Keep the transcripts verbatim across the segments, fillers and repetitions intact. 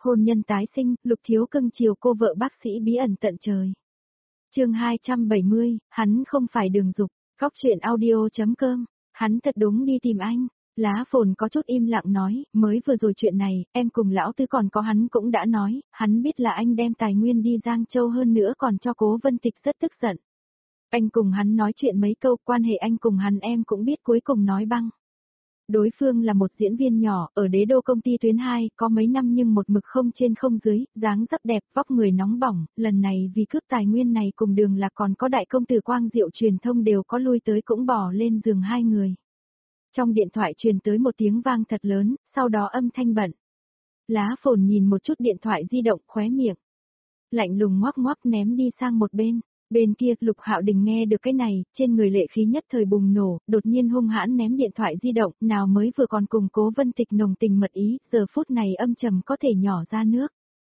Hôn nhân tái sinh, Lục Thiếu cưng chiều cô vợ bác sĩ bí ẩn tận trời. Chương hai trăm bảy mươi, hắn không phải Đường Dục, góc truyện audio.com, hắn thật đúng đi tìm anh. Lá Phồn có chút im lặng nói, mới vừa rồi chuyện này, em cùng lão tứ còn có hắn cũng đã nói, hắn biết là anh đem tài nguyên đi Giang Châu hơn nữa còn cho Cố Vân Tịch rất tức giận. Anh cùng hắn nói chuyện mấy câu, quan hệ anh cùng hắn em cũng biết, cuối cùng nói băng. Đối phương là một diễn viên nhỏ, ở đế đô công ty tuyến hai, có mấy năm nhưng một mực không trên không dưới, dáng dấp đẹp, vóc người nóng bỏng, lần này vì cướp tài nguyên này cùng Đường Lạc còn có đại công tử Quang Diệu truyền thông đều có lui tới cũng bỏ lên giường hai người. Trong điện thoại truyền tới một tiếng vang thật lớn, sau đó âm thanh bận. Lá Phồn nhìn một chút điện thoại di động, khóe miệng lạnh lùng ngoắc ngoắc ném đi sang một bên. Bên kia, Lục Hạo Đình nghe được cái này, trên người lệ khí nhất thời bùng nổ, đột nhiên hung hãn ném điện thoại di động, nào mới vừa còn cùng Cố Vân Tịch nồng tình mật ý, giờ phút này âm trầm có thể nhỏ ra nước.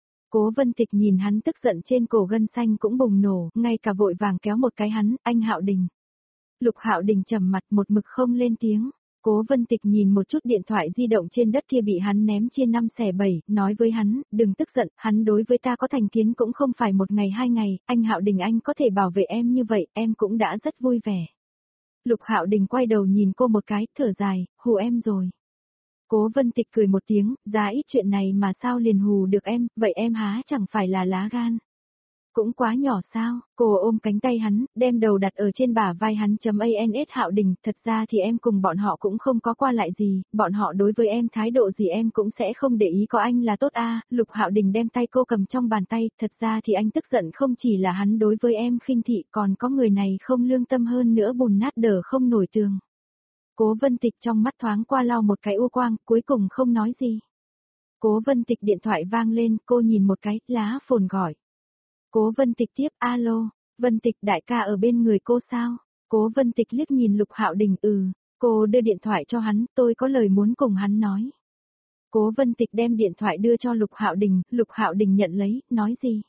Cố Vân Tịch nhìn hắn tức giận trên cổ gân xanh cũng bùng nổ, ngay cả vội vàng kéo một cái hắn, anh Hạo Đình. Lục Hạo Đình trầm mặt một mực không lên tiếng. Cố Vân Tịch nhìn một chút điện thoại di động trên đất kia bị hắn ném chia năm xẻ bảy, nói với hắn, đừng tức giận, hắn đối với ta có thành kiến cũng không phải một ngày hai ngày, anh Hạo Đình anh có thể bảo vệ em như vậy, em cũng đã rất vui vẻ. Lục Hạo Đình quay đầu nhìn cô một cái, thở dài, hù em rồi. Cố Vân Tịch cười một tiếng, giá ít chuyện này mà sao liền hù được em, vậy em há chẳng phải là lá gan. Cũng quá nhỏ sao, cô ôm cánh tay hắn, đem đầu đặt ở trên bả vai hắn chấm ans Hạo Đình, thật ra thì em cùng bọn họ cũng không có qua lại gì, bọn họ đối với em thái độ gì em cũng sẽ không để ý, có anh là tốt a. Lục Hạo Đình đem tay cô cầm trong bàn tay, thật ra thì anh tức giận không chỉ là hắn đối với em khinh thị, còn có người này không lương tâm hơn nữa, bùn nát đỡ không nổi tường. Cố Vân Tịch trong mắt thoáng qua lau một cái u quang, cuối cùng không nói gì. Cố Vân Tịch điện thoại vang lên, cô nhìn một cái, Lá Phồn gọi. Cố Vân Tịch tiếp, alo, Vân Tịch đại ca ở bên người cô sao? Cố Vân Tịch liếc nhìn Lục Hạo Đình, ừ, cô đưa điện thoại cho hắn, tôi có lời muốn cùng hắn nói. Cố Vân Tịch đem điện thoại đưa cho Lục Hạo Đình, Lục Hạo Đình nhận lấy, nói gì?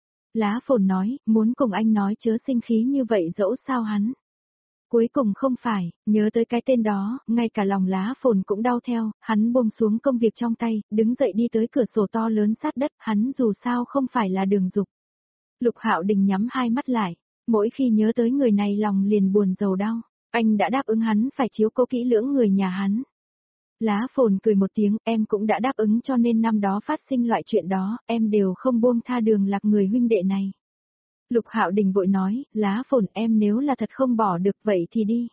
Lá Phồn nói, muốn cùng anh nói chớ sinh khí như vậy dẫu sao hắn. Cuối cùng không phải, nhớ tới cái tên đó, ngay cả lòng Lá Phồn cũng đau theo, hắn buông xuống công việc trong tay, đứng dậy đi tới cửa sổ to lớn sát đất, hắn dù sao không phải là Đường Dục. Lục Hạo Đình nhắm hai mắt lại, mỗi khi nhớ tới người này lòng liền buồn rầu đau, anh đã đáp ứng hắn phải chiếu cố kỹ lưỡng người nhà hắn. Lá Phồn cười một tiếng, em cũng đã đáp ứng cho nên năm đó phát sinh loại chuyện đó, em đều không buông tha Đường Lạc người huynh đệ này. Lục Hạo Đình vội nói, Lá Phồn em nếu là thật không bỏ được vậy thì đi.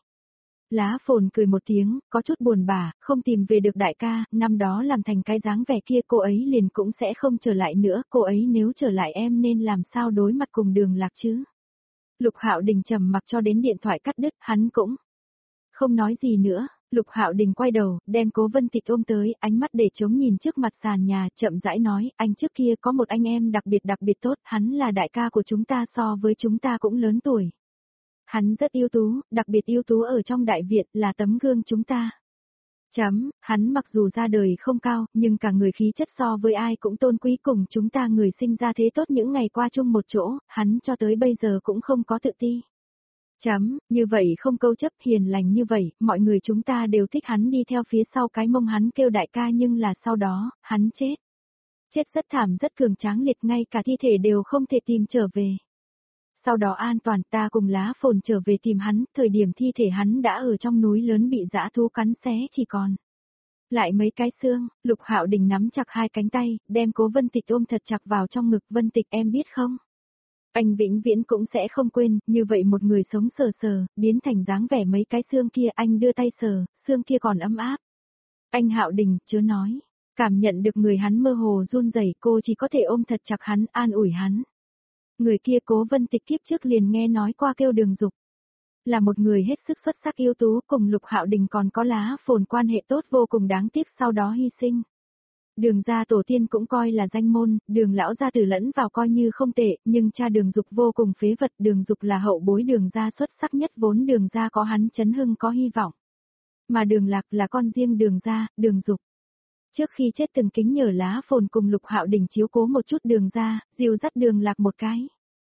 Lá Phồn cười một tiếng, có chút buồn bã, không tìm về được đại ca, năm đó làm thành cái dáng vẻ kia cô ấy liền cũng sẽ không trở lại nữa, cô ấy nếu trở lại em nên làm sao đối mặt cùng Đường Lạc chứ. Lục Hạo Đình trầm mặc cho đến điện thoại cắt đứt, hắn cũng không nói gì nữa. Lục Hạo Đình quay đầu, đem Cố Vân Tịch ôm tới, ánh mắt để trống nhìn trước mặt sàn nhà, chậm rãi nói, anh trước kia có một anh em đặc biệt đặc biệt tốt, hắn là đại ca của chúng ta, so với chúng ta cũng lớn tuổi. Hắn rất ưu tú, đặc biệt ưu tú ở trong Đại Việt, là tấm gương chúng ta. Chấm, hắn mặc dù ra đời không cao, nhưng cả người khí chất so với ai cũng tôn quý, cùng chúng ta người sinh ra thế tốt những ngày qua chung một chỗ, hắn cho tới bây giờ cũng không có tự ti. Chấm, như vậy không câu chấp, hiền lành như vậy, mọi người chúng ta đều thích hắn, đi theo phía sau cái mông hắn kêu đại ca, nhưng là sau đó, hắn chết. Chết rất thảm, rất cường tráng liệt, ngay cả thi thể đều không thể tìm trở về. Sau đó an toàn ta cùng Lá Phồn trở về tìm hắn, thời điểm thi thể hắn đã ở trong núi lớn bị dã thú cắn xé chỉ còn lại mấy cái xương. Lục Hạo Đình nắm chặt hai cánh tay, đem Cố Vân Tịch ôm thật chặt vào trong ngực. Vân Tịch em biết không? Anh vĩnh viễn cũng sẽ không quên, như vậy một người sống sờ sờ, biến thành dáng vẻ mấy cái xương kia, anh đưa tay sờ, xương kia còn ấm áp. Anh Hạo Đình, chớ nói, cảm nhận được người hắn mơ hồ run rẩy, cô chỉ có thể ôm thật chặt hắn, an ủi hắn. Người kia Cố Vân Tịch kiếp trước liền nghe nói qua kêu Đường Dục. Là một người hết sức xuất sắc ưu tú, cùng Lục Hạo Đình còn có Lá Phồn quan hệ tốt vô cùng, đáng tiếc sau đó hy sinh. Đường gia tổ tiên cũng coi là danh môn, Đường lão gia tử lẫn vào coi như không tệ, nhưng cha Đường Dục vô cùng phế vật, Đường Dục là hậu bối Đường gia xuất sắc nhất, vốn Đường gia có hắn chấn hưng có hy vọng. Mà Đường Lạc là con riêng Đường gia, Đường Dục. Trước khi chết từng kính nhờ Lá Phồn cùng Lục Hạo Đình chiếu cố một chút Đường gia, dìu dắt Đường Lạc một cái.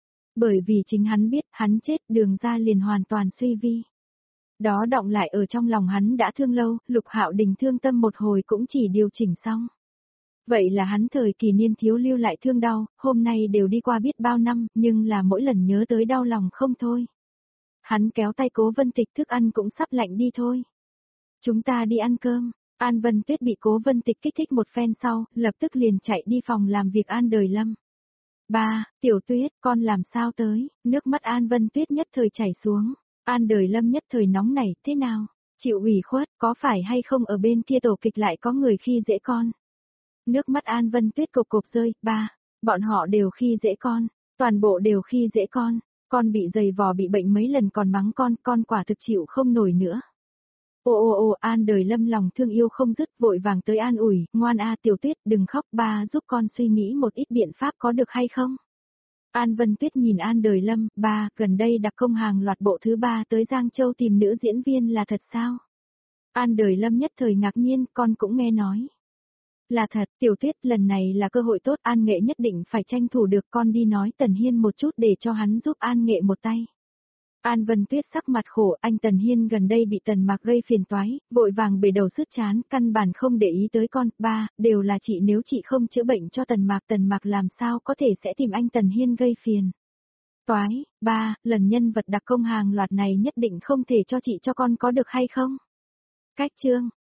Bởi vì chính hắn biết, hắn chết, Đường gia liền hoàn toàn suy vi. Đó đọng lại ở trong lòng hắn đã thương lâu, Lục Hạo Đình thương tâm một hồi cũng chỉ điều chỉnh xong. Vậy là hắn thời kỳ niên thiếu lưu lại thương đau, hôm nay đều đi qua biết bao năm, nhưng là mỗi lần nhớ tới đau lòng không thôi. Hắn kéo tay Cố Vân Tịch, thức ăn cũng sắp lạnh đi thôi. Chúng ta đi ăn cơm. An Vân Tuyết bị Cố Vân Tịch kích thích một phen sau, lập tức liền chạy đi phòng làm việc An Đời Lâm. Ba, Tiểu Tuyết, con làm sao tới, nước mắt An Vân Tuyết nhất thời chảy xuống. An Đời Lâm nhất thời nóng nảy, thế nào? Chịu ủy khuất, có phải hay không ở bên kia tổ kịch lại có người khi dễ con? Nước mắt An Vân Tuyết cộc cộc rơi, ba, bọn họ đều khi dễ con, toàn bộ đều khi dễ con, con bị dày vò bị bệnh mấy lần còn mắng con, con quả thực chịu không nổi nữa. Ô ô ô An Đời Lâm lòng thương yêu không dứt, vội vàng tới an ủi, ngoan a Tiểu Tuyết đừng khóc, ba giúp con suy nghĩ một ít biện pháp có được hay không? An Vân Tuyết nhìn An Đời Lâm, ba, gần đây đặc công hàng loạt bộ thứ ba tới Giang Châu tìm nữ diễn viên là thật sao? An Đời Lâm nhất thời ngạc nhiên, con cũng nghe nói. Là thật, Tiểu Tuyết, lần này là cơ hội tốt, An Nghệ nhất định phải tranh thủ được, con đi nói Tần Hiên một chút để cho hắn giúp An Nghệ một tay. An Vân Tuyết sắc mặt khổ, anh Tần Hiên gần đây bị Tần Mạc gây phiền toái, vội vàng bể đầu sứt chán, căn bản không để ý tới con, ba, đều là chị, nếu chị không chữa bệnh cho Tần Mạc, Tần Mạc làm sao có thể sẽ tìm anh Tần Hiên gây phiền. Toái, ba, lần nhân vật đặc công hàng loạt này nhất định không thể cho chị cho con có được hay không? Cách chương